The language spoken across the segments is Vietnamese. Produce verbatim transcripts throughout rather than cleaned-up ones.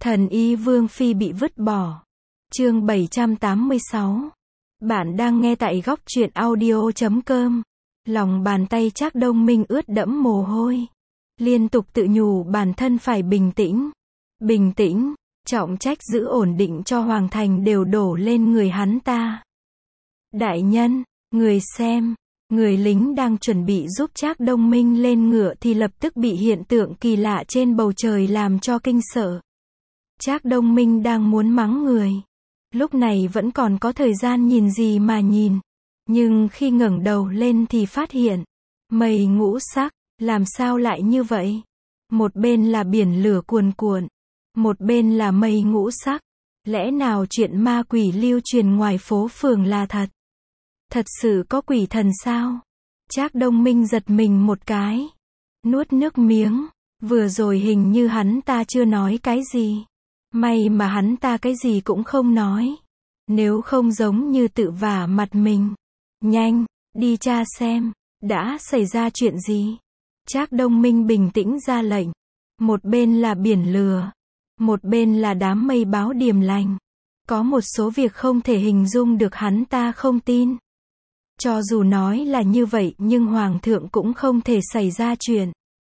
Thần y Vương Phi bị vứt bỏ. Chương bảy trăm tám mươi sáu. Bạn đang nghe tại góc truyện audio chấm com. Lòng bàn tay Trác Đông Minh ướt đẫm mồ hôi. Liên tục tự nhủ bản thân phải bình tĩnh. Bình tĩnh, trọng trách giữ ổn định cho Hoàng Thành đều đổ lên người hắn ta. Đại nhân, người xem, người lính đang chuẩn bị giúp Trác Đông Minh lên ngựa thì lập tức bị hiện tượng kỳ lạ trên bầu trời làm cho kinh sợ. Trác Đông Minh đang muốn mắng người. Lúc này vẫn còn có thời gian nhìn gì mà nhìn. Nhưng khi ngẩng đầu lên thì phát hiện, mây ngũ sắc, làm sao lại như vậy? Một bên là biển lửa cuồn cuộn, một bên là mây ngũ sắc. Lẽ nào chuyện ma quỷ lưu truyền ngoài phố phường là thật? Thật sự có quỷ thần sao? Trác Đông Minh giật mình một cái, nuốt nước miếng. Vừa rồi hình như hắn ta chưa nói cái gì. May mà hắn ta cái gì cũng không nói. Nếu không giống như tự vả mặt mình. Nhanh, đi tra xem, đã xảy ra chuyện gì? Trác Đông Minh bình tĩnh ra lệnh. Một bên là biển lửa, một bên là đám mây báo điềm lành. Có một số việc không thể hình dung được hắn ta không tin. Cho dù nói là như vậy nhưng Hoàng thượng cũng không thể xảy ra chuyện.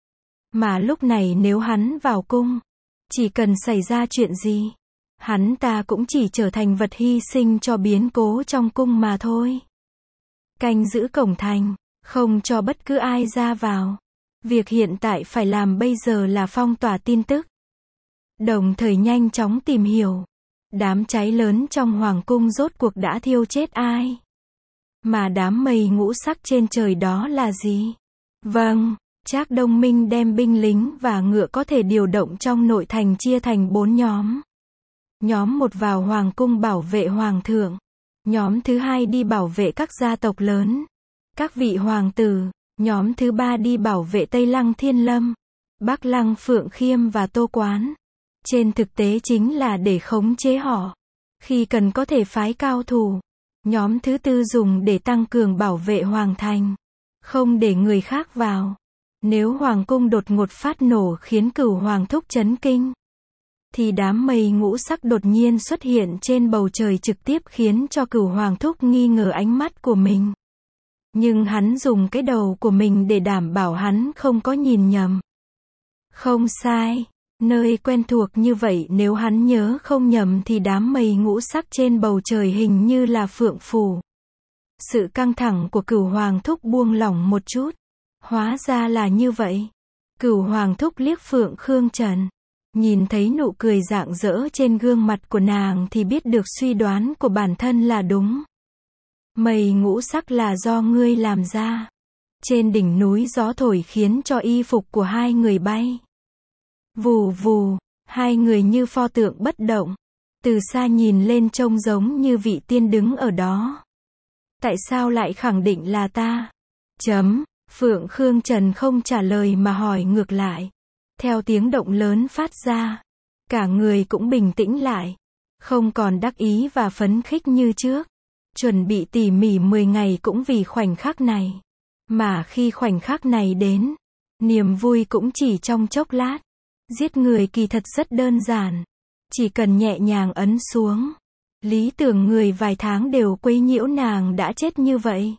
Mà lúc này nếu hắn vào cung, chỉ cần xảy ra chuyện gì, hắn ta cũng chỉ trở thành vật hy sinh cho biến cố trong cung mà thôi. Canh giữ cổng thành, không cho bất cứ ai ra vào. Việc hiện tại phải làm bây giờ là phong tỏa tin tức. Đồng thời nhanh chóng tìm hiểu, đám cháy lớn trong hoàng cung rốt cuộc đã thiêu chết ai. Mà đám mây ngũ sắc trên trời đó là gì? Vâng, Trác Đông Minh đem binh lính và ngựa có thể điều động trong nội thành chia thành bốn nhóm. Nhóm một vào hoàng cung bảo vệ hoàng thượng. Nhóm thứ hai đi bảo vệ các gia tộc lớn, các vị hoàng tử. Nhóm thứ ba đi bảo vệ Tây Lăng Thiên Lâm, Bắc Lăng Phượng Khiêm và Tô Quán. Trên thực tế chính là để khống chế họ. Khi cần có thể phái cao thủ. Nhóm thứ tư dùng để tăng cường bảo vệ hoàng thành, không để người khác vào. Nếu hoàng cung đột ngột phát nổ khiến Cửu Hoàng thúc chấn kinh, thì đám mây ngũ sắc đột nhiên xuất hiện trên bầu trời trực tiếp khiến cho Cửu Hoàng thúc nghi ngờ ánh mắt của mình. Nhưng hắn dùng cái đầu của mình để đảm bảo hắn không có nhìn nhầm. Không sai, nơi quen thuộc như vậy nếu hắn nhớ không nhầm thì đám mây ngũ sắc trên bầu trời hình như là Phượng Phủ. Sự căng thẳng của Cửu Hoàng thúc buông lỏng một chút. Hóa ra là như vậy. Cửu Hoàng thúc liếc Phượng Khương Trần. Nhìn thấy nụ cười rạng rỡ trên gương mặt của nàng thì biết được suy đoán của bản thân là đúng. Mây ngũ sắc là do ngươi làm ra. Trên đỉnh núi gió thổi khiến cho y phục của hai người bay. Vù vù, hai người như pho tượng bất động. Từ xa nhìn lên trông giống như vị tiên đứng ở đó. Tại sao lại khẳng định là ta? Chấm, Phượng Khương Trần không trả lời mà hỏi ngược lại. Theo tiếng động lớn phát ra, cả người cũng bình tĩnh lại. Không còn đắc ý và phấn khích như trước. Chuẩn bị tỉ mỉ mười ngày cũng vì khoảnh khắc này. Mà khi khoảnh khắc này đến, niềm vui cũng chỉ trong chốc lát. Giết người kỳ thật rất đơn giản. Chỉ cần nhẹ nhàng ấn xuống. Lý tưởng người vài tháng đều quấy nhiễu nàng đã chết như vậy.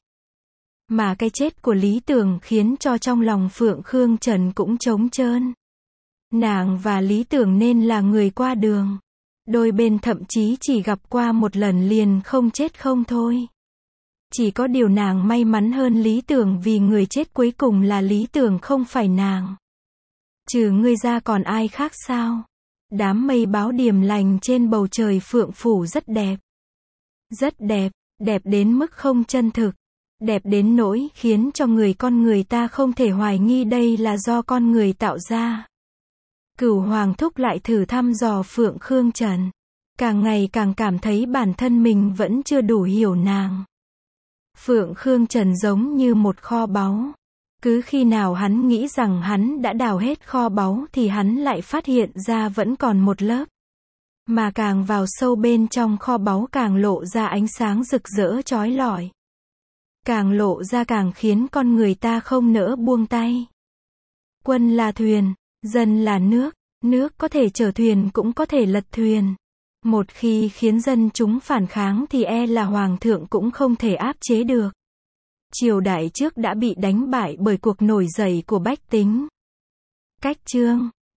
Mà cái chết của Lý Tưởng khiến cho trong lòng Phượng Khương Trần cũng trống trơn. Nàng và Lý Tưởng nên là người qua đường. Đôi bên thậm chí chỉ gặp qua một lần liền không chết không thôi. Chỉ có điều nàng may mắn hơn Lý Tưởng vì người chết cuối cùng là Lý Tưởng không phải nàng. Trừ ngươi ra còn ai khác sao? Đám mây báo điềm lành trên bầu trời Phượng Phủ rất đẹp. Rất đẹp, đẹp đến mức không chân thực. Đẹp đến nỗi khiến cho người con người ta không thể hoài nghi đây là do con người tạo ra. Cửu Hoàng thúc lại thử thăm dò Phượng Khương Trần. Càng ngày càng cảm thấy bản thân mình vẫn chưa đủ hiểu nàng. Phượng Khương Trần giống như một kho báu. Cứ khi nào hắn nghĩ rằng hắn đã đào hết kho báu thì hắn lại phát hiện ra vẫn còn một lớp. Mà càng vào sâu bên trong kho báu càng lộ ra ánh sáng rực rỡ chói lọi. Càng lộ ra càng khiến con người ta không nỡ buông tay. Quân là thuyền, dân là nước, Nước có thể chở thuyền cũng có thể lật thuyền. Một khi khiến dân chúng phản kháng thì e là hoàng thượng cũng không thể áp chế được. Triều đại trước đã bị đánh bại bởi cuộc nổi dậy của bách tính. Cách chương